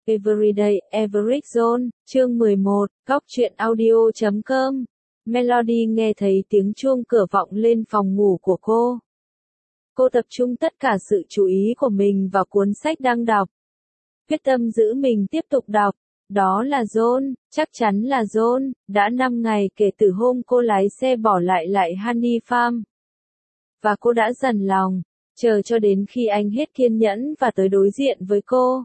Everyday Everett Zone, chương 11, góc truyện audio.com. Melody nghe thấy tiếng chuông cửa vọng lên phòng ngủ của cô. Cô tập trung tất cả sự chú ý của mình vào cuốn sách đang đọc. Quyết tâm giữ mình tiếp tục đọc. Đó là John, chắc chắn là John, đã 5 ngày kể từ hôm cô lái xe bỏ lại Honey Farm. Và cô đã dằn lòng, chờ cho đến khi anh hết kiên nhẫn và tới đối diện với cô.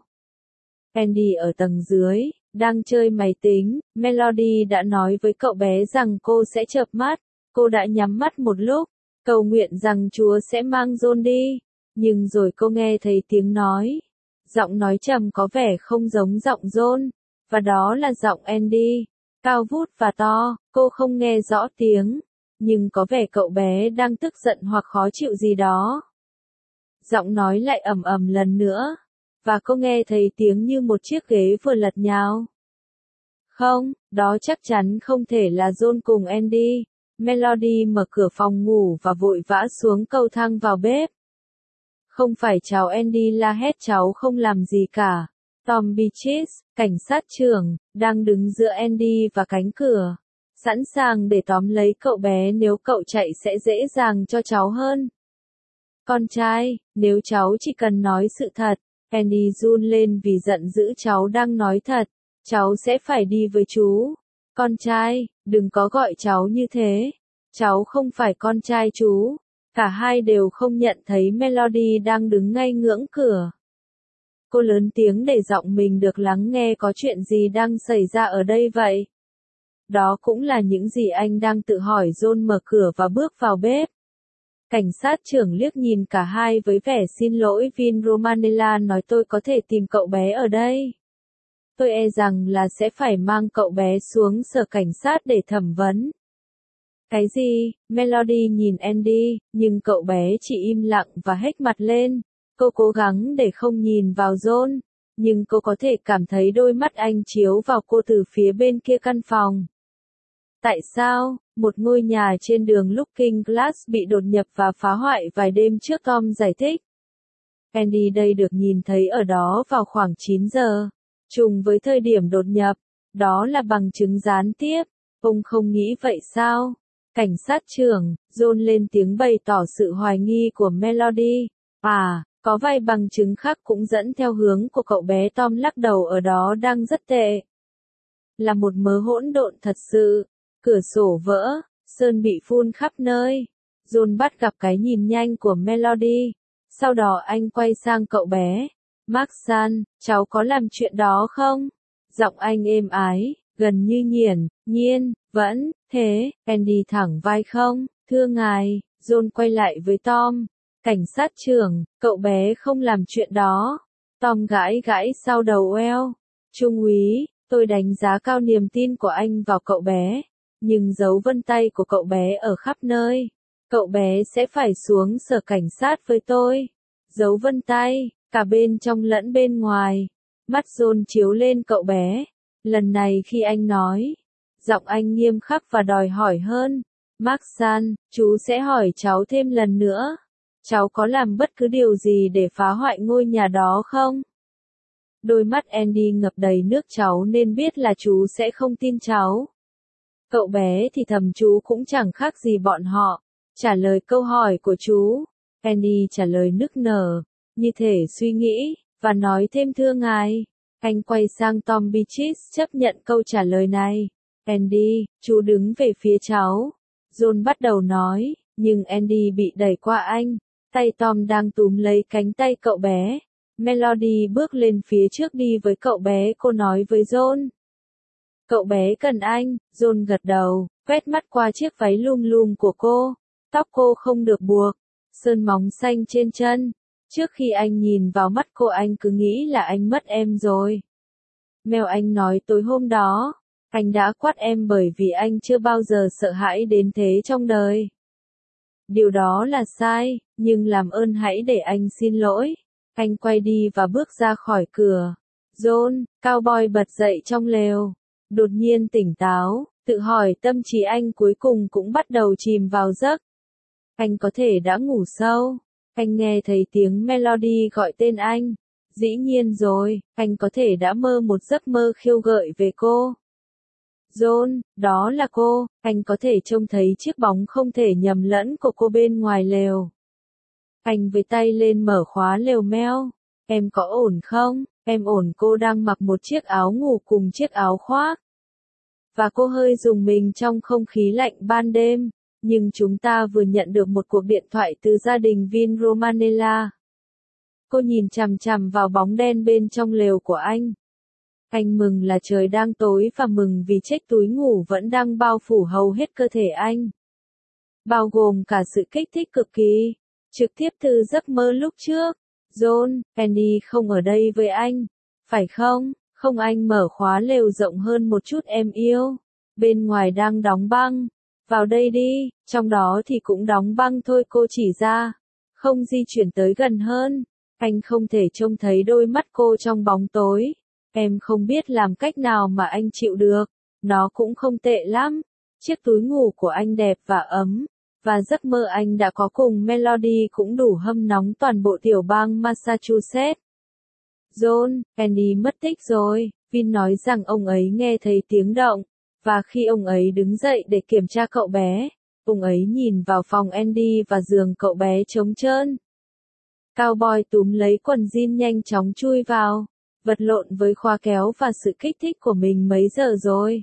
Andy ở tầng dưới, đang chơi máy tính, Melody đã nói với cậu bé rằng cô sẽ chợp mắt, cô đã nhắm mắt một lúc, cầu nguyện rằng Chúa sẽ mang John đi, nhưng rồi cô nghe thấy tiếng nói. Giọng nói trầm có vẻ không giống giọng John, và đó là giọng Andy, cao vút và to, cô không nghe rõ tiếng, nhưng có vẻ cậu bé đang tức giận hoặc khó chịu gì đó. Giọng nói lại ầm ầm lần nữa. Và cô nghe thấy tiếng như một chiếc ghế vừa lật nhào. Không, đó chắc chắn không thể là John cùng Andy. Melody mở cửa phòng ngủ và vội vã xuống cầu thang vào bếp. Không phải cháu Andy la hét, cháu không làm gì cả. Tom Beaches, cảnh sát trưởng, đang đứng giữa Andy và cánh cửa, sẵn sàng để tóm lấy cậu bé nếu cậu chạy sẽ dễ dàng cho cháu hơn. Con trai, nếu cháu chỉ cần nói sự thật. Andy run lên vì giận dữ, cháu đang nói thật, cháu sẽ phải đi với chú. Con trai, đừng có gọi cháu như thế, cháu không phải con trai chú. Cả hai đều không nhận thấy Melody đang đứng ngay ngưỡng cửa. Cô lớn tiếng để giọng mình được lắng nghe, có chuyện gì đang xảy ra ở đây vậy? Đó cũng là những gì anh đang tự hỏi. John mở cửa và bước vào bếp. Cảnh sát trưởng liếc nhìn cả hai với vẻ xin lỗi. Vin Romanella nói, tôi có thể tìm cậu bé ở đây. Tôi e rằng là sẽ phải mang cậu bé xuống sở cảnh sát để thẩm vấn. Cái gì? Melody nhìn Andy, nhưng cậu bé chỉ im lặng và hếch mặt lên. Cô cố gắng để không nhìn vào John, nhưng cô có thể cảm thấy đôi mắt anh chiếu vào cô từ phía bên kia căn phòng. Tại sao, một ngôi nhà trên đường Looking Glass bị đột nhập và phá hoại vài đêm trước, Tom giải thích. Andy đây được nhìn thấy ở đó vào khoảng 9 giờ, trùng với thời điểm đột nhập, đó là bằng chứng gián tiếp, ông không nghĩ vậy sao? Cảnh sát trưởng, John lên tiếng bày tỏ sự hoài nghi của Melody. Có vài bằng chứng khác cũng dẫn theo hướng của cậu bé. Tom lắc đầu, ở đó đang rất tệ. Là một mớ hỗn độn thật sự. Cửa sổ vỡ, sơn bị phun khắp nơi. John bắt gặp cái nhìn nhanh của Melody. Sau đó anh quay sang cậu bé. Maxan, cháu có làm chuyện đó không? Giọng anh êm ái, gần như nhiên, vẫn, thế, Andy thẳng vai không? Thưa ngài, John quay lại với Tom. Cảnh sát trưởng, cậu bé không làm chuyện đó. Tom gãi sau đầu eo. Trung úy, tôi đánh giá cao niềm tin của anh vào cậu bé. Nhưng dấu vân tay của cậu bé ở khắp nơi. Cậu bé sẽ phải xuống sở cảnh sát với tôi. Dấu vân tay, cả bên trong lẫn bên ngoài. Mắt John chiếu lên cậu bé. Lần này khi anh nói, giọng anh nghiêm khắc và đòi hỏi hơn. Maxan, chú sẽ hỏi cháu thêm lần nữa. Cháu có làm bất cứ điều gì để phá hoại ngôi nhà đó không? Đôi mắt Andy ngập đầy nước, cháu nên biết là chú sẽ không tin cháu. Cậu bé thì thầm, chú cũng chẳng khác gì bọn họ. Trả lời câu hỏi của chú. Andy trả lời nức nở, như thể suy nghĩ, và nói thêm, thưa ngài. Anh quay sang Tom Beaches, chấp nhận câu trả lời này. Andy, chú đứng về phía cháu. John bắt đầu nói, nhưng Andy bị đẩy qua anh. Tay Tom đang túm lấy cánh tay cậu bé. Melody bước lên phía trước đi với cậu bé, cô nói với John. Cậu bé cần anh. John gật đầu, quét mắt qua chiếc váy lum của cô. Tóc cô không được buộc, sơn móng xanh trên chân. Trước khi anh nhìn vào mắt cô, anh cứ nghĩ là anh mất em rồi. Mel, anh nói tối hôm đó, anh đã quát em bởi vì anh chưa bao giờ sợ hãi đến thế trong đời. Điều đó là sai, nhưng làm ơn hãy để anh xin lỗi. Anh quay đi và bước ra khỏi cửa. John, cowboy bật dậy trong lều. Đột nhiên tỉnh táo, tự hỏi tâm trí anh cuối cùng cũng bắt đầu chìm vào giấc. Anh có thể đã ngủ sâu. Anh nghe thấy tiếng Melody gọi tên anh. Dĩ nhiên rồi, anh có thể đã mơ một giấc mơ khiêu gợi về cô. John, đó là cô, anh có thể trông thấy chiếc bóng không thể nhầm lẫn của cô bên ngoài lều. Anh với tay lên mở khóa lều meo. Em có ổn không? Em ổn. Cô đang mặc một chiếc áo ngủ cùng chiếc áo khoác. Và cô hơi rùng mình trong không khí lạnh ban đêm. Nhưng chúng ta vừa nhận được một cuộc điện thoại từ gia đình Vin Romanella. Cô nhìn chằm chằm vào bóng đen bên trong lều của anh. Anh mừng là trời đang tối và mừng vì chiếc túi ngủ vẫn đang bao phủ hầu hết cơ thể anh. Bao gồm cả sự kích thích cực kỳ. Trực tiếp từ giấc mơ lúc trước. John, Andy không ở đây với anh. Phải không? Không, anh mở khóa lều rộng hơn một chút em yêu. Bên ngoài đang đóng băng. Vào đây đi, trong đó thì cũng đóng băng thôi, cô chỉ ra. Không di chuyển tới gần hơn. Anh không thể trông thấy đôi mắt cô trong bóng tối. Em không biết làm cách nào mà anh chịu được. Nó cũng không tệ lắm. Chiếc túi ngủ của anh đẹp và ấm. Và giấc mơ anh đã có cùng Melody cũng đủ hâm nóng toàn bộ tiểu bang Massachusetts. John, Andy mất tích rồi. Vin nói rằng ông ấy nghe thấy tiếng động. Và khi ông ấy đứng dậy để kiểm tra cậu bé, ông ấy nhìn vào phòng Andy và giường cậu bé trống trơn. Cowboy túm lấy quần jean nhanh chóng chui vào, vật lộn với khóa kéo và sự kích thích của mình. Mấy giờ rồi?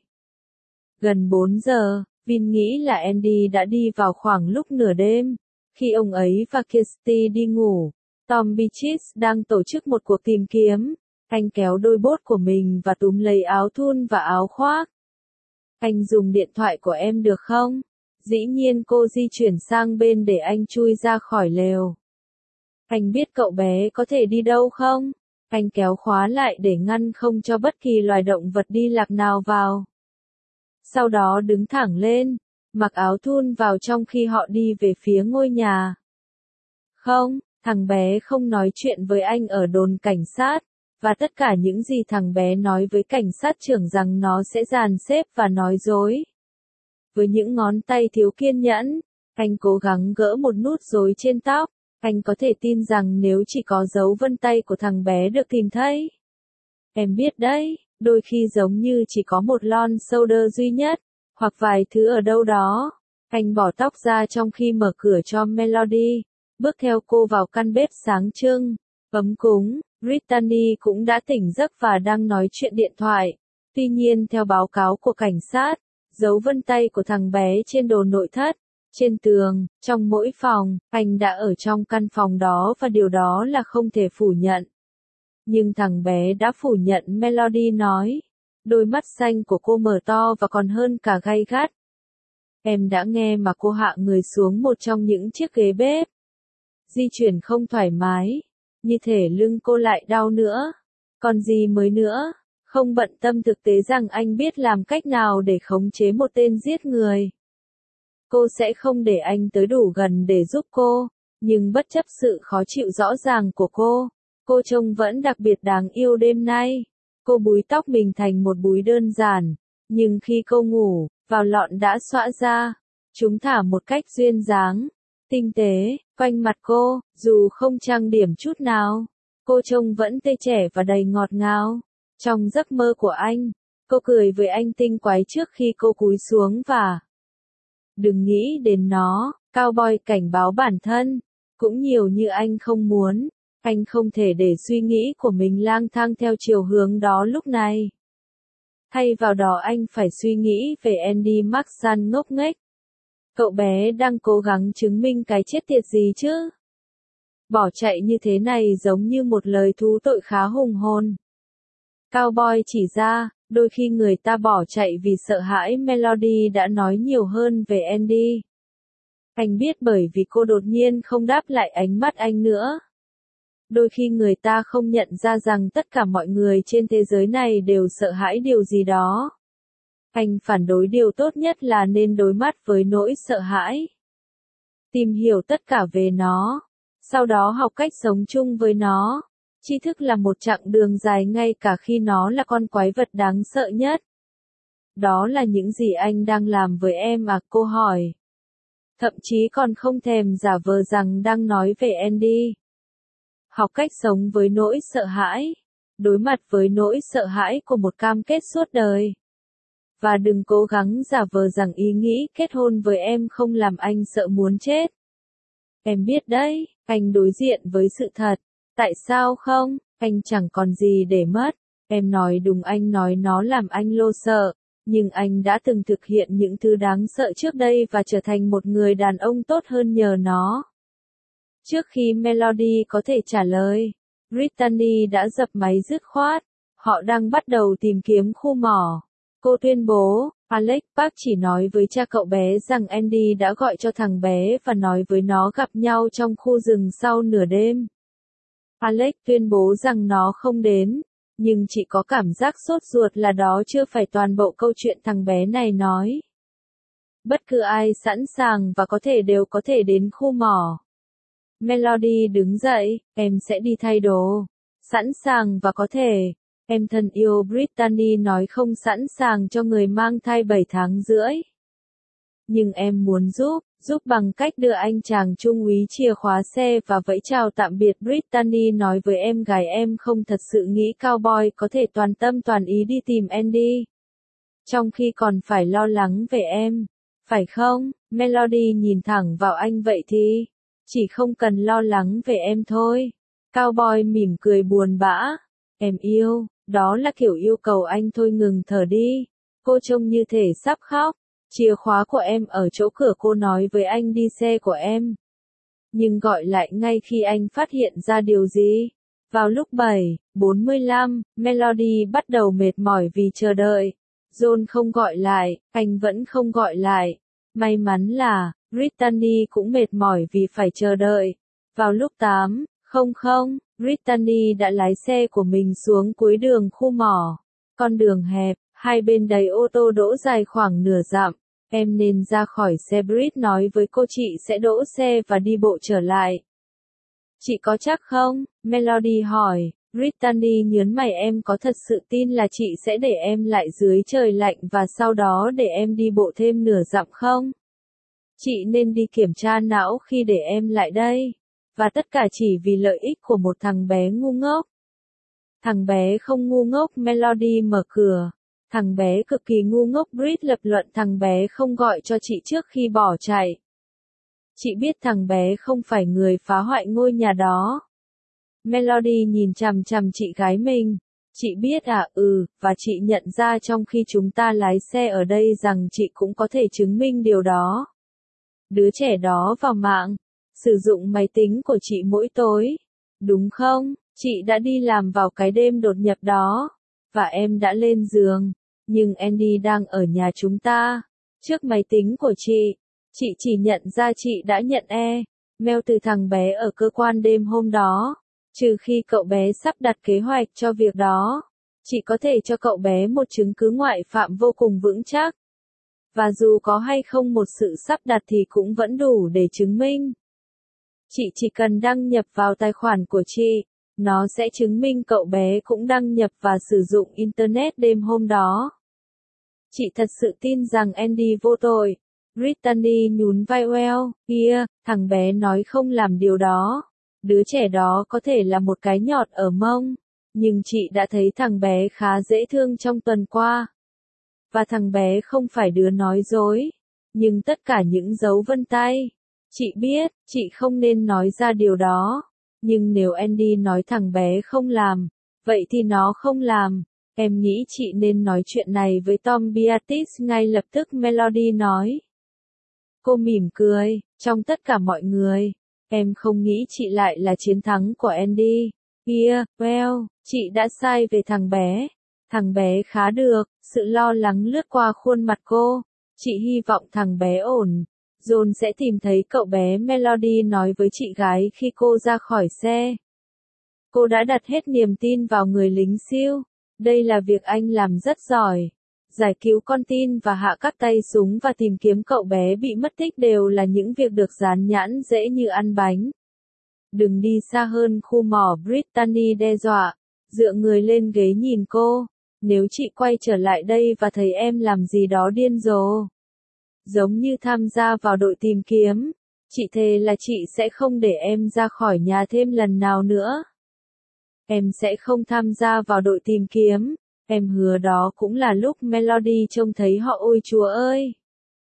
Gần 4 giờ, Vin nghĩ là Andy đã đi vào khoảng lúc nửa đêm. Khi ông ấy và Kirsty đi ngủ, Tom Beaches đang tổ chức một cuộc tìm kiếm. Anh kéo đôi bốt của mình và túm lấy áo thun và áo khoác. Anh dùng điện thoại của em được không? Dĩ nhiên. Cô di chuyển sang bên để anh chui ra khỏi lều. Anh biết cậu bé có thể đi đâu không? Anh kéo khóa lại để ngăn không cho bất kỳ loài động vật đi lạc nào vào. Sau đó đứng thẳng lên, mặc áo thun vào trong khi họ đi về phía ngôi nhà. Không, thằng bé không nói chuyện với anh ở đồn cảnh sát, và tất cả những gì thằng bé nói với cảnh sát trưởng rằng nó sẽ dàn xếp và nói dối. Với những ngón tay thiếu kiên nhẫn, anh cố gắng gỡ một nút rối trên tóc. Anh có thể tin rằng nếu chỉ có dấu vân tay của thằng bé được tìm thấy. Em biết đấy, đôi khi giống như chỉ có một lon soda duy nhất, hoặc vài thứ ở đâu đó. Anh bỏ tóc ra trong khi mở cửa cho Melody, bước theo cô vào căn bếp sáng trưng, ấm cúng. Brittany cũng đã tỉnh giấc và đang nói chuyện điện thoại. Tuy nhiên theo báo cáo của cảnh sát, dấu vân tay của thằng bé trên đồ nội thất, trên tường, trong mỗi phòng, anh đã ở trong căn phòng đó và điều đó là không thể phủ nhận. Nhưng thằng bé đã phủ nhận, Melody nói. Đôi mắt xanh của cô mở to và còn hơn cả gay gắt. Em đã nghe mà. Cô hạ người xuống một trong những chiếc ghế bếp. Di chuyển không thoải mái. Như thể lưng cô lại đau nữa. Còn gì mới nữa? Không bận tâm thực tế rằng anh biết làm cách nào để khống chế một tên giết người. Cô sẽ không để anh tới đủ gần để giúp cô. Nhưng bất chấp sự khó chịu rõ ràng của cô trông vẫn đặc biệt đáng yêu đêm nay. Cô búi tóc mình thành một búi đơn giản. Nhưng khi cô ngủ, vào lọn đã xõa ra. Chúng thả một cách duyên dáng, tinh tế, quanh mặt cô, dù không trang điểm chút nào. Cô trông vẫn tươi trẻ và đầy ngọt ngào. Trong giấc mơ của anh, cô cười với anh tinh quái trước khi cô cúi xuống và... Đừng nghĩ đến nó, Cowboy cảnh báo bản thân. Cũng nhiều như anh không muốn. Anh không thể để suy nghĩ của mình lang thang theo chiều hướng đó lúc này. Thay vào đó anh phải suy nghĩ về Andy Marksan ngốc nghếch. Cậu bé đang cố gắng chứng minh cái chết tiệt gì chứ? Bỏ chạy như thế này giống như một lời thú tội khá hùng hồn. Cowboy chỉ ra, đôi khi người ta bỏ chạy vì sợ hãi. Melody đã nói nhiều hơn về Andy. Anh biết bởi vì cô đột nhiên không đáp lại ánh mắt anh nữa. Đôi khi người ta không nhận ra rằng tất cả mọi người trên thế giới này đều sợ hãi điều gì đó. Anh phản đối điều tốt nhất là nên đối mặt với nỗi sợ hãi. Tìm hiểu tất cả về nó. Sau đó học cách sống chung với nó. Tri thức là một chặng đường dài ngay cả khi nó là con quái vật đáng sợ nhất. Đó là những gì anh đang làm với em à? Cô hỏi. Thậm chí còn không thèm giả vờ rằng đang nói về Andy. Học cách sống với nỗi sợ hãi. Đối mặt với nỗi sợ hãi của một cam kết suốt đời. Và đừng cố gắng giả vờ rằng ý nghĩ kết hôn với em không làm anh sợ muốn chết. Em biết đấy, anh đối diện với sự thật. Tại sao không? Anh chẳng còn gì để mất. Em nói đúng, anh nói nó làm anh lo sợ. Nhưng anh đã từng thực hiện những thứ đáng sợ trước đây và trở thành một người đàn ông tốt hơn nhờ nó. Trước khi Melody có thể trả lời, Brittany đã dập máy dứt khoát. Họ đang bắt đầu tìm kiếm khu mỏ. Cô tuyên bố, Alex Park chỉ nói với cha cậu bé rằng Andy đã gọi cho thằng bé và nói với nó gặp nhau trong khu rừng sau nửa đêm. Alex tuyên bố rằng nó không đến, nhưng chị có cảm giác sốt ruột là đó chưa phải toàn bộ câu chuyện thằng bé này nói. Bất cứ ai sẵn sàng và có thể đều có thể đến khu mỏ. Melody đứng dậy, em sẽ đi thay đồ. Sẵn sàng và có thể. Em thân yêu, Brittany nói, không sẵn sàng cho người mang thai 7 tháng rưỡi. Nhưng em muốn giúp bằng cách đưa anh chàng trung úy chìa khóa xe và vẫy chào tạm biệt. Brittany nói với em gái em không thật sự nghĩ cowboy có thể toàn tâm toàn ý đi tìm Andy. Trong khi còn phải lo lắng về em. Phải không? Melody nhìn thẳng vào anh, vậy thì chỉ không cần lo lắng về em thôi. Cowboy mỉm cười buồn bã. Em yêu, đó là kiểu yêu cầu anh thôi, ngừng thở đi. Cô trông như thể sắp khóc. Chìa khóa của em ở chỗ cửa, cô nói với anh đi xe của em. Nhưng gọi lại ngay khi anh phát hiện ra điều gì. Vào lúc 7:45, Melody bắt đầu mệt mỏi vì chờ đợi. John không gọi lại, anh vẫn không gọi lại. May mắn là, Brittany cũng mệt mỏi vì phải chờ đợi. Vào lúc 8:00, Brittany đã lái xe của mình xuống cuối đường khu mỏ. Con đường hẹp, hai bên đầy ô tô đỗ dài khoảng nửa dặm. Em nên ra khỏi xe, Brit nói với cô, chị sẽ đỗ xe và đi bộ trở lại. Chị có chắc không? Melody hỏi. Brittany nhớn mày, em có thật sự tin là chị sẽ để em lại dưới trời lạnh và sau đó để em đi bộ thêm nửa dặm không? Chị nên đi kiểm tra não khi để em lại đây. Và tất cả chỉ vì lợi ích của một thằng bé ngu ngốc. Thằng bé không ngu ngốc, Melody mở cửa. Thằng bé cực kỳ ngu ngốc, Brit lập luận, thằng bé không gọi cho chị trước khi bỏ chạy. Chị biết thằng bé không phải người phá hoại ngôi nhà đó. Melody nhìn chằm chằm chị gái mình. Chị biết à? Và chị nhận ra trong khi chúng ta lái xe ở đây rằng chị cũng có thể chứng minh điều đó. Đứa trẻ đó vào mạng, sử dụng máy tính của chị mỗi tối. Đúng không? Chị đã đi làm vào cái đêm đột nhập đó. Và em đã lên giường. Nhưng Andy đang ở nhà chúng ta. Trước máy tính của chị. Chị chỉ nhận ra chị đã nhận mail từ thằng bé ở cơ quan đêm hôm đó. Trừ khi cậu bé sắp đặt kế hoạch cho việc đó. Chị có thể cho cậu bé một chứng cứ ngoại phạm vô cùng vững chắc. Và dù có hay không một sự sắp đặt thì cũng vẫn đủ để chứng minh. Chị chỉ cần đăng nhập vào tài khoản của chị. Nó sẽ chứng minh cậu bé cũng đăng nhập và sử dụng Internet đêm hôm đó. Chị thật sự tin rằng Andy vô tội. Brittany nhún vai. Kia, thằng bé nói không làm điều đó. Đứa trẻ đó có thể là một cái nhọt ở mông. Nhưng chị đã thấy thằng bé khá dễ thương trong tuần qua. Và thằng bé không phải đứa nói dối. Nhưng tất cả những dấu vân tay. Chị biết, chị không nên nói ra điều đó. Nhưng nếu Andy nói thằng bé không làm, vậy thì nó không làm. Em nghĩ chị nên nói chuyện này với Tom Beatrice ngay lập tức, Melody nói. Cô mỉm cười, trong tất cả mọi người. Em không nghĩ chị lại là chiến thắng của Andy. Kia, chị đã sai về thằng bé. Thằng bé khá được, sự lo lắng lướt qua khuôn mặt cô. Chị hy vọng thằng bé ổn. John sẽ tìm thấy cậu bé, Melody nói với chị gái khi cô ra khỏi xe. Cô đã đặt hết niềm tin vào người lính SEAL. Đây là việc anh làm rất giỏi. Giải cứu con tin và hạ các tay súng và tìm kiếm cậu bé bị mất tích đều là những việc được dán nhãn dễ như ăn bánh. Đừng đi xa hơn khu mỏ, Brittany đe dọa, dựa người lên ghế nhìn cô. Nếu chị quay trở lại đây và thấy em làm gì đó điên rồ, giống như tham gia vào đội tìm kiếm, Chị thề là chị sẽ không để em ra khỏi nhà thêm lần nào nữa. Em sẽ không tham gia vào đội tìm kiếm. Em hứa đó cũng là lúc Melody trông thấy họ. Ôi Chúa ơi!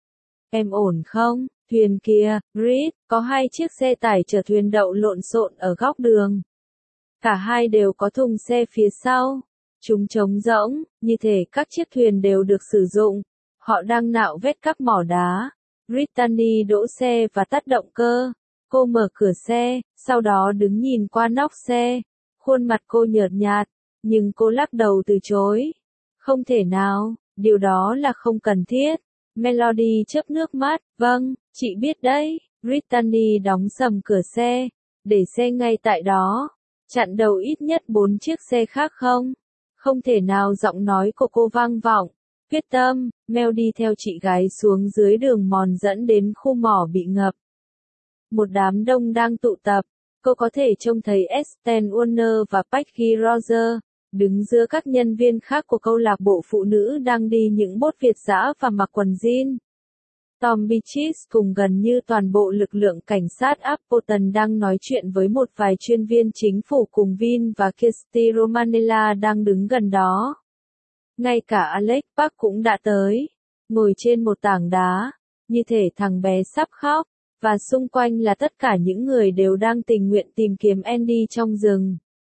Em ổn không? Thuyền kia, Reed, có 2 chiếc xe tải chở thuyền đậu lộn xộn ở góc đường. Cả hai đều có thùng xe phía sau. Chúng trống rỗng, như thể các chiếc thuyền đều được sử dụng. Họ đang nạo vét các mỏ đá. Brittany đỗ xe và tắt động cơ. Cô mở cửa xe, sau đó đứng nhìn qua nóc xe. Khuôn mặt cô nhợt nhạt, nhưng cô lắc đầu từ chối. Không thể nào, điều đó là không cần thiết. Melody chớp nước mắt, vâng, chị biết đấy. Brittany đóng sầm cửa xe, để xe ngay tại đó. Chặn đầu ít nhất 4 chiếc xe khác không? Không thể nào. Giọng nói của cô vang vọng. Quyết tâm, Mel đi theo chị gái xuống dưới đường mòn dẫn đến khu mỏ bị ngập. Một đám đông đang tụ tập. Cô có thể trông thấy Estelle Warner và Peggy Roger, đứng giữa các nhân viên khác của câu lạc bộ phụ nữ đang đi những bốt Việt dã và mặc quần jean. Tom Beaches cùng gần như toàn bộ lực lượng cảnh sát Appleton đang nói chuyện với một vài chuyên viên chính phủ cùng Vin và Kirsty Romanella đang đứng gần đó. Ngay cả Alex Park cũng đã tới, ngồi trên một tảng đá, như thể thằng bé sắp khóc, và xung quanh là tất cả những người đều đang tình nguyện tìm kiếm Andy trong rừng.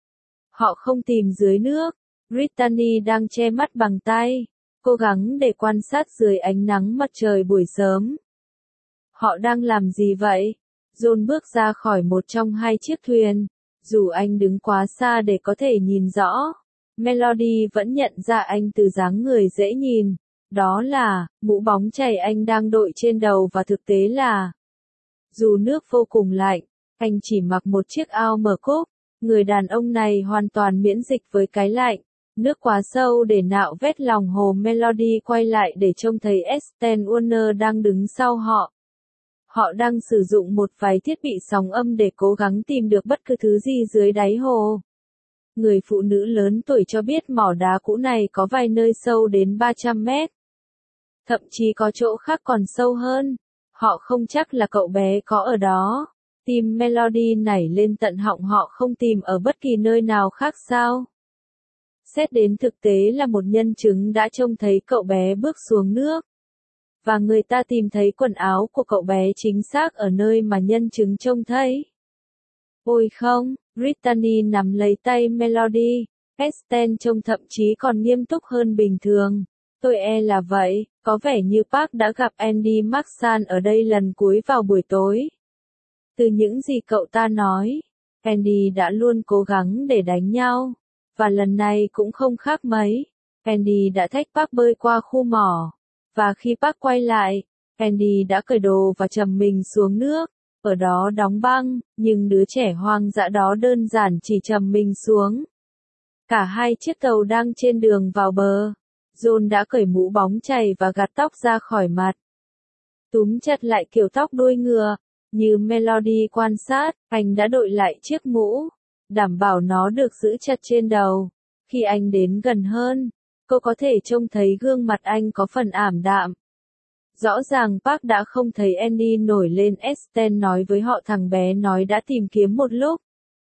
Họ không tìm dưới nước. Brittany đang che mắt bằng tay, cố gắng để quan sát dưới ánh nắng mặt trời buổi sớm. Họ đang làm gì vậy? John bước ra khỏi một trong 2 chiếc thuyền, dù anh đứng quá xa để có thể nhìn rõ. Melody vẫn nhận ra anh từ dáng người dễ nhìn. Đó là, mũ bóng chày anh đang đội trên đầu và thực tế là, dù nước vô cùng lạnh, anh chỉ mặc một chiếc áo mở cúc. Người đàn ông này hoàn toàn miễn dịch với cái lạnh. Nước quá sâu để nạo vét lòng hồ. Melody quay lại để trông thấy Estelle Warner đang đứng sau họ. Họ đang sử dụng một vài thiết bị sóng âm để cố gắng tìm được bất cứ thứ gì dưới đáy hồ. Người phụ nữ lớn tuổi cho biết mỏ đá cũ này có vài nơi sâu đến 300 mét. Thậm chí có chỗ khác còn sâu hơn. Họ không chắc là cậu bé có ở đó. Tim Melody nảy lên tận họng. Họ không tìm ở bất kỳ nơi nào khác sao? Xét đến thực tế là một nhân chứng đã trông thấy cậu bé bước xuống nước. Và người ta tìm thấy quần áo của cậu bé chính xác ở nơi mà nhân chứng trông thấy. Ôi không, Brittany nắm lấy tay Melody. Estelle trông thậm chí còn nghiêm túc hơn bình thường. Tôi e là vậy, có vẻ như Park đã gặp Andy Maxson ở đây lần cuối vào buổi tối. Từ những gì cậu ta nói, Andy đã luôn cố gắng để đánh nhau. Và lần này cũng không khác mấy. Andy đã thách Park bơi qua khu mỏ. Và khi Park quay lại, Andy đã cởi đồ và trầm mình xuống nước. Ở đó đóng băng, nhưng đứa trẻ hoang dã đó đơn giản chỉ trầm mình xuống. Cả 2 chiếc tàu đang trên đường vào bờ. John đã cởi mũ bóng chày và gạt tóc ra khỏi mặt. Túm chặt lại kiểu tóc đuôi ngựa. Như Melody quan sát, anh đã đội lại chiếc mũ, đảm bảo nó được giữ chặt trên đầu. Khi anh đến gần hơn, cô có thể trông thấy gương mặt anh có phần ảm đạm. Rõ ràng Park đã không thấy Andy nổi lên. Estelle nói với họ thằng bé nói đã tìm kiếm một lúc.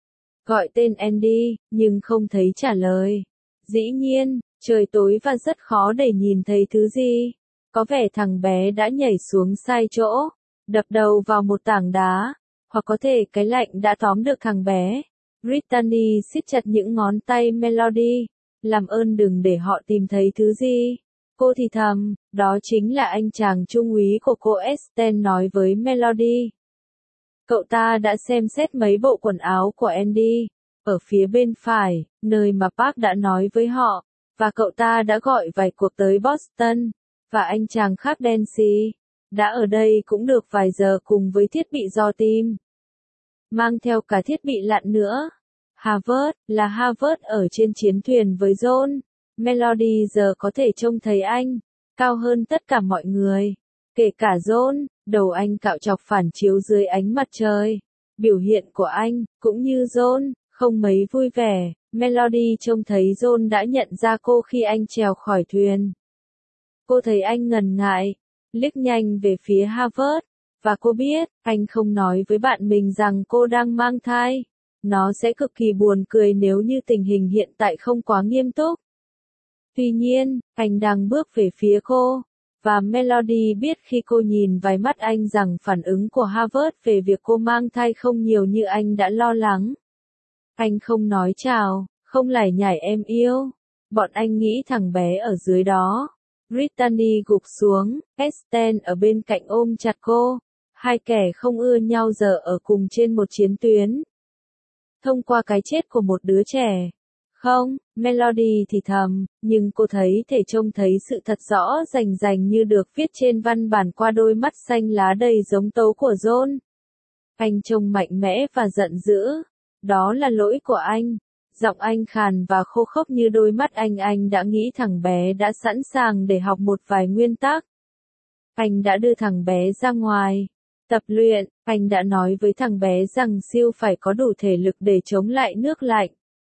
Gọi tên Andy, nhưng không thấy trả lời. Dĩ nhiên, trời tối và rất khó để nhìn thấy thứ gì. Có vẻ thằng bé đã nhảy xuống sai chỗ, đập đầu vào một tảng đá, hoặc có thể cái lạnh đã tóm được thằng bé. Brittany siết chặt những ngón tay Melody. Làm ơn đừng để họ tìm thấy thứ gì. Cô thì thầm, đó chính là anh chàng trung úy của cô. Estelle nói với Melody. Cậu ta đã xem xét mấy bộ quần áo của Andy, ở phía bên phải, nơi mà Park đã nói với họ, và cậu ta đã gọi vài cuộc tới Boston, và anh chàng khác Dancy, đã ở đây cũng được vài giờ cùng với thiết bị dò tìm. Mang theo cả thiết bị lặn nữa. Harvard, là Harvard ở trên chiến thuyền với John. Melody giờ có thể trông thấy anh, cao hơn tất cả mọi người. Kể cả John, đầu anh cạo chọc phản chiếu dưới ánh mặt trời. Biểu hiện của anh, cũng như John, không mấy vui vẻ. Melody trông thấy John đã nhận ra cô khi anh trèo khỏi thuyền. Cô thấy anh ngần ngại, liếc nhanh về phía Harvard, Và cô biết, anh không nói với bạn mình rằng cô đang mang thai. Nó sẽ cực kỳ buồn cười nếu như tình hình hiện tại không quá nghiêm túc. Tuy nhiên, anh đang bước về phía cô. Và Melody biết khi cô nhìn vào mắt anh rằng phản ứng của Harvard về việc cô mang thai không nhiều như anh đã lo lắng. Anh không nói chào, không lải nhải em yêu. Bọn anh nghĩ thằng bé ở dưới đó. Brittany gục xuống, Esten ở bên cạnh ôm chặt cô. Hai kẻ không ưa nhau giờ ở cùng trên một chiến tuyến. Thông qua cái chết của một đứa trẻ. Không, Melody thì thầm, nhưng cô thấy thể trông thấy sự thật rõ rành rành như được viết trên văn bản qua đôi mắt xanh lá đầy giống tấu của John. Anh trông mạnh mẽ và giận dữ. Đó là lỗi của anh. Giọng anh khàn và khô khốc như đôi mắt anh đã nghĩ thằng bé đã sẵn sàng để học một vài nguyên tắc. Anh đã đưa thằng bé ra ngoài. Tập luyện, anh đã nói với thằng bé rằng siêu phải có đủ thể lực để chống lại nước lạnh.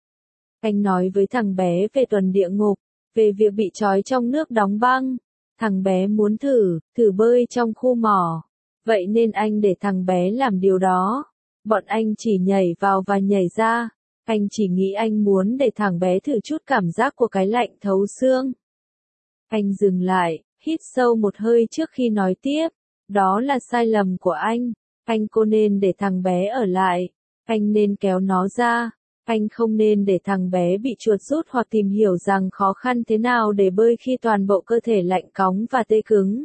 Anh nói với thằng bé về tuần địa ngục, về việc bị trói trong nước đóng băng. Thằng bé muốn thử bơi trong khu mỏ. Vậy nên anh để thằng bé làm điều đó. Bọn anh chỉ nhảy vào và nhảy ra. Anh chỉ nghĩ anh muốn để thằng bé thử chút cảm giác của cái lạnh thấu xương. Anh dừng lại, hít sâu một hơi trước khi nói tiếp. Đó là sai lầm của anh. Cô nên để thằng bé ở lại. Anh nên kéo nó ra. Anh không nên để thằng bé bị chuột rút hoặc tìm hiểu rằng khó khăn thế nào để bơi khi toàn bộ cơ thể lạnh cóng và tê cứng.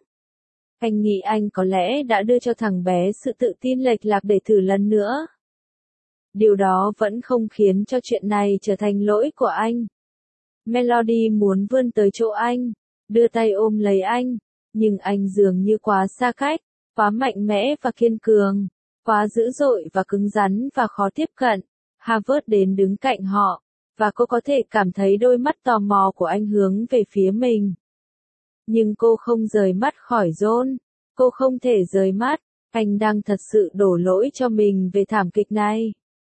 Anh nghĩ anh có lẽ đã đưa cho thằng bé sự tự tin lệch lạc để thử lần nữa. Điều đó vẫn không khiến cho chuyện này trở thành lỗi của anh. Melody muốn vươn tới chỗ anh, đưa tay ôm lấy anh, nhưng anh dường như quá xa cách, quá mạnh mẽ và kiên cường, quá dữ dội và cứng rắn và khó tiếp cận. Harvard đến đứng cạnh họ, và cô có thể cảm thấy đôi mắt tò mò của anh hướng về phía mình. Nhưng cô không rời mắt khỏi John, cô không thể rời mắt, anh đang thật sự đổ lỗi cho mình về thảm kịch này.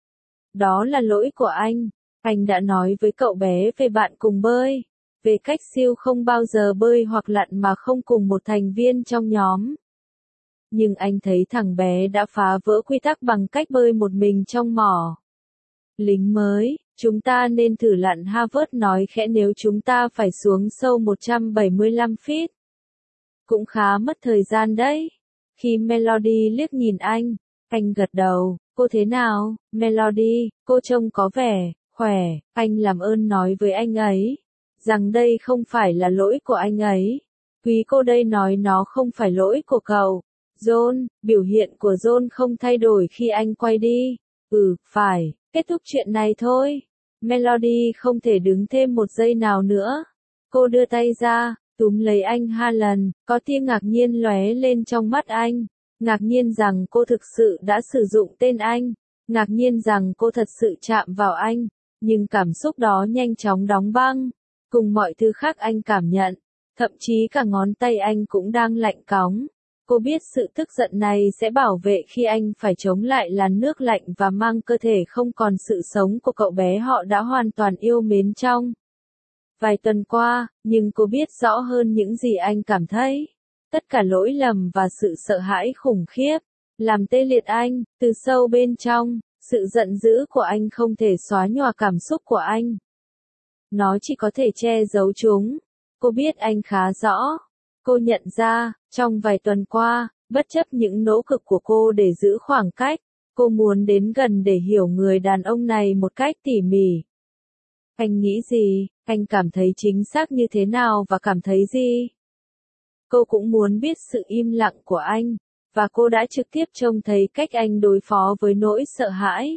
Đó là lỗi của anh đã nói với cậu bé về bạn cùng bơi, về cách siêu không bao giờ bơi hoặc lặn mà không cùng một thành viên trong nhóm. Nhưng anh thấy thằng bé đã phá vỡ quy tắc bằng cách bơi một mình trong mỏ. Lính mới, chúng ta nên thử lặn, Harvard nói khẽ, nếu chúng ta phải xuống sâu 175 feet. Cũng khá mất thời gian đấy. Khi Melody liếc nhìn anh gật đầu. Cô thế nào, Melody, cô trông có vẻ khỏe. Anh làm ơn nói với anh ấy rằng đây không phải là lỗi của anh ấy. Quý cô đây nói nó không phải lỗi của cậu. John, biểu hiện của John không thay đổi khi anh quay đi. Phải, kết thúc chuyện này thôi. Melody không thể đứng thêm một giây nào nữa. Cô đưa tay ra, túm lấy anh hai lần, có tia ngạc nhiên lóe lên trong mắt anh. Ngạc nhiên rằng cô thực sự đã sử dụng tên anh. Ngạc nhiên rằng cô thật sự chạm vào anh. Nhưng cảm xúc đó nhanh chóng đóng băng. Cùng mọi thứ khác anh cảm nhận. Thậm chí cả ngón tay anh cũng đang lạnh cóng. Cô biết sự tức giận này sẽ bảo vệ khi anh phải chống lại làn nước lạnh và mang cơ thể không còn sự sống của cậu bé họ đã hoàn toàn yêu mến trong vài tuần qua, nhưng cô biết rõ hơn những gì anh cảm thấy. Tất cả lỗi lầm và sự sợ hãi khủng khiếp, làm tê liệt anh, từ sâu bên trong, sự giận dữ của anh không thể xóa nhòa cảm xúc của anh. Nó chỉ có thể che giấu chúng. Cô biết anh khá rõ. Cô nhận ra, trong vài tuần qua, bất chấp những nỗ lực của cô để giữ khoảng cách, cô muốn đến gần để hiểu người đàn ông này một cách tỉ mỉ. Anh nghĩ gì, anh cảm thấy chính xác như thế nào và cảm thấy gì? Cô cũng muốn biết sự im lặng của anh, và cô đã trực tiếp trông thấy cách anh đối phó với nỗi sợ hãi.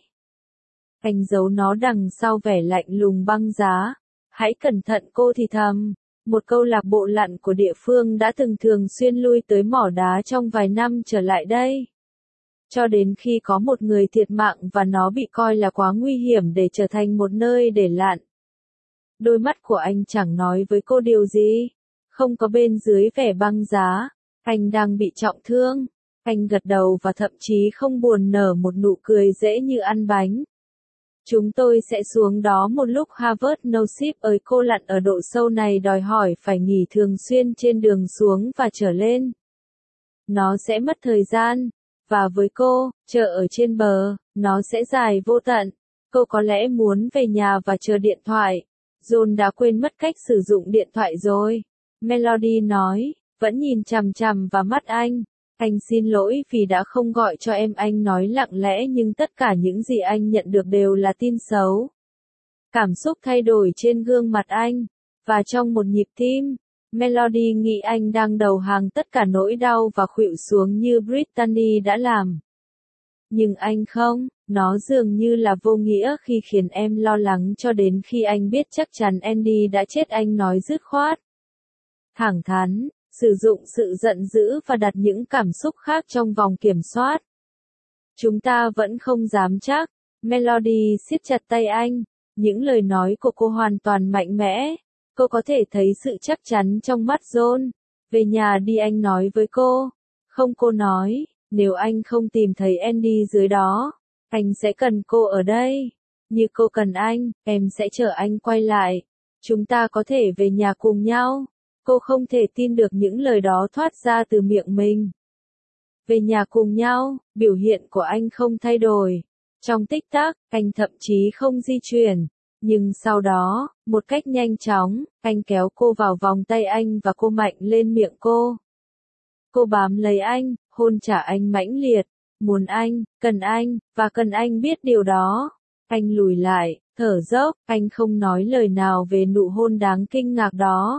Anh giấu nó đằng sau vẻ lạnh lùng băng giá. Hãy cẩn thận, cô thì thầm. Một câu lạc bộ lặn của địa phương đã từng thường xuyên lui tới mỏ đá trong vài năm trở lại đây. Cho đến khi có một người thiệt mạng và nó bị coi là quá nguy hiểm để trở thành một nơi để lặn. Đôi mắt của anh chẳng nói với cô điều gì. Không có bên dưới vẻ băng giá. Anh đang bị trọng thương. Anh gật đầu và thậm chí không buồn nở một nụ cười dễ như ăn bánh. Chúng tôi sẽ xuống đó một lúc, Harvard Nosip ơi, cô lặn ở độ sâu này đòi hỏi phải nghỉ thường xuyên trên đường xuống và trở lên. nó sẽ mất thời gian. Và với cô, chờ ở trên bờ, nó sẽ dài vô tận. Cô có lẽ muốn về nhà và chờ điện thoại. John đã quên mất cách sử dụng điện thoại rồi. Melody nói, vẫn nhìn chằm chằm vào mắt anh. Anh xin lỗi vì đã không gọi cho em, anh nói lặng lẽ, nhưng tất cả những gì anh nhận được đều là tin xấu. Cảm xúc thay đổi trên gương mặt anh. Và trong một nhịp tim, Melody nghĩ anh đang đầu hàng tất cả nỗi đau và khuỵu xuống như Brittany đã làm. Nhưng anh không, nó dường như là vô nghĩa khi khiến em lo lắng cho đến khi anh biết chắc chắn Andy đã chết, anh nói dứt khoát. Thẳng thắn, sử dụng sự giận dữ và đặt những cảm xúc khác trong vòng kiểm soát. Chúng ta vẫn không dám chắc. Melody siết chặt tay anh. Những lời nói của cô hoàn toàn mạnh mẽ. Cô có thể thấy sự chắc chắn trong mắt John. Về nhà đi, anh nói với cô. Không, cô nói, nếu anh không tìm thấy Andy dưới đó, anh sẽ cần cô ở đây. Như cô cần anh, em sẽ chờ anh quay lại. Chúng ta có thể về nhà cùng nhau. Cô không thể tin được những lời đó thoát ra từ miệng mình. Về nhà cùng nhau, biểu hiện của anh không thay đổi. Trong tích tắc, anh thậm chí không di chuyển. Nhưng sau đó, một cách nhanh chóng, anh kéo cô vào vòng tay anh và cô mạnh lên miệng cô. Cô bám lấy anh, hôn trả anh mãnh liệt. Muốn anh, và cần anh biết điều đó. Anh lùi lại, thở dốc, anh không nói lời nào về nụ hôn đáng kinh ngạc đó.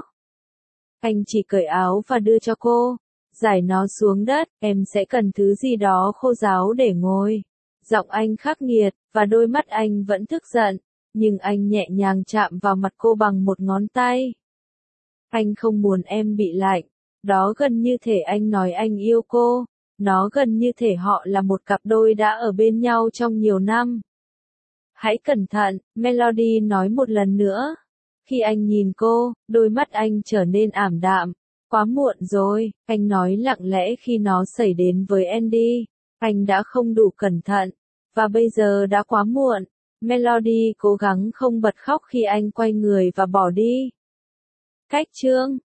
Anh chỉ cởi áo và đưa cho cô. Giải nó xuống đất, em sẽ cần thứ gì đó khô ráo để ngồi. Giọng anh khắc nghiệt, và đôi mắt anh vẫn tức giận. Nhưng anh nhẹ nhàng chạm vào mặt cô bằng một ngón tay. Anh không muốn em bị lạnh. Đó gần như thể anh nói anh yêu cô. Nó gần như thể họ là một cặp đôi đã ở bên nhau trong nhiều năm. Hãy cẩn thận, Melody nói một lần nữa. Khi anh nhìn cô, đôi mắt anh trở nên ảm đạm. Quá muộn rồi, anh nói lặng lẽ, khi nó xảy đến với Andy. Anh đã không đủ cẩn thận. Và bây giờ đã quá muộn. Melody cố gắng không bật khóc khi anh quay người và bỏ đi. Cách chương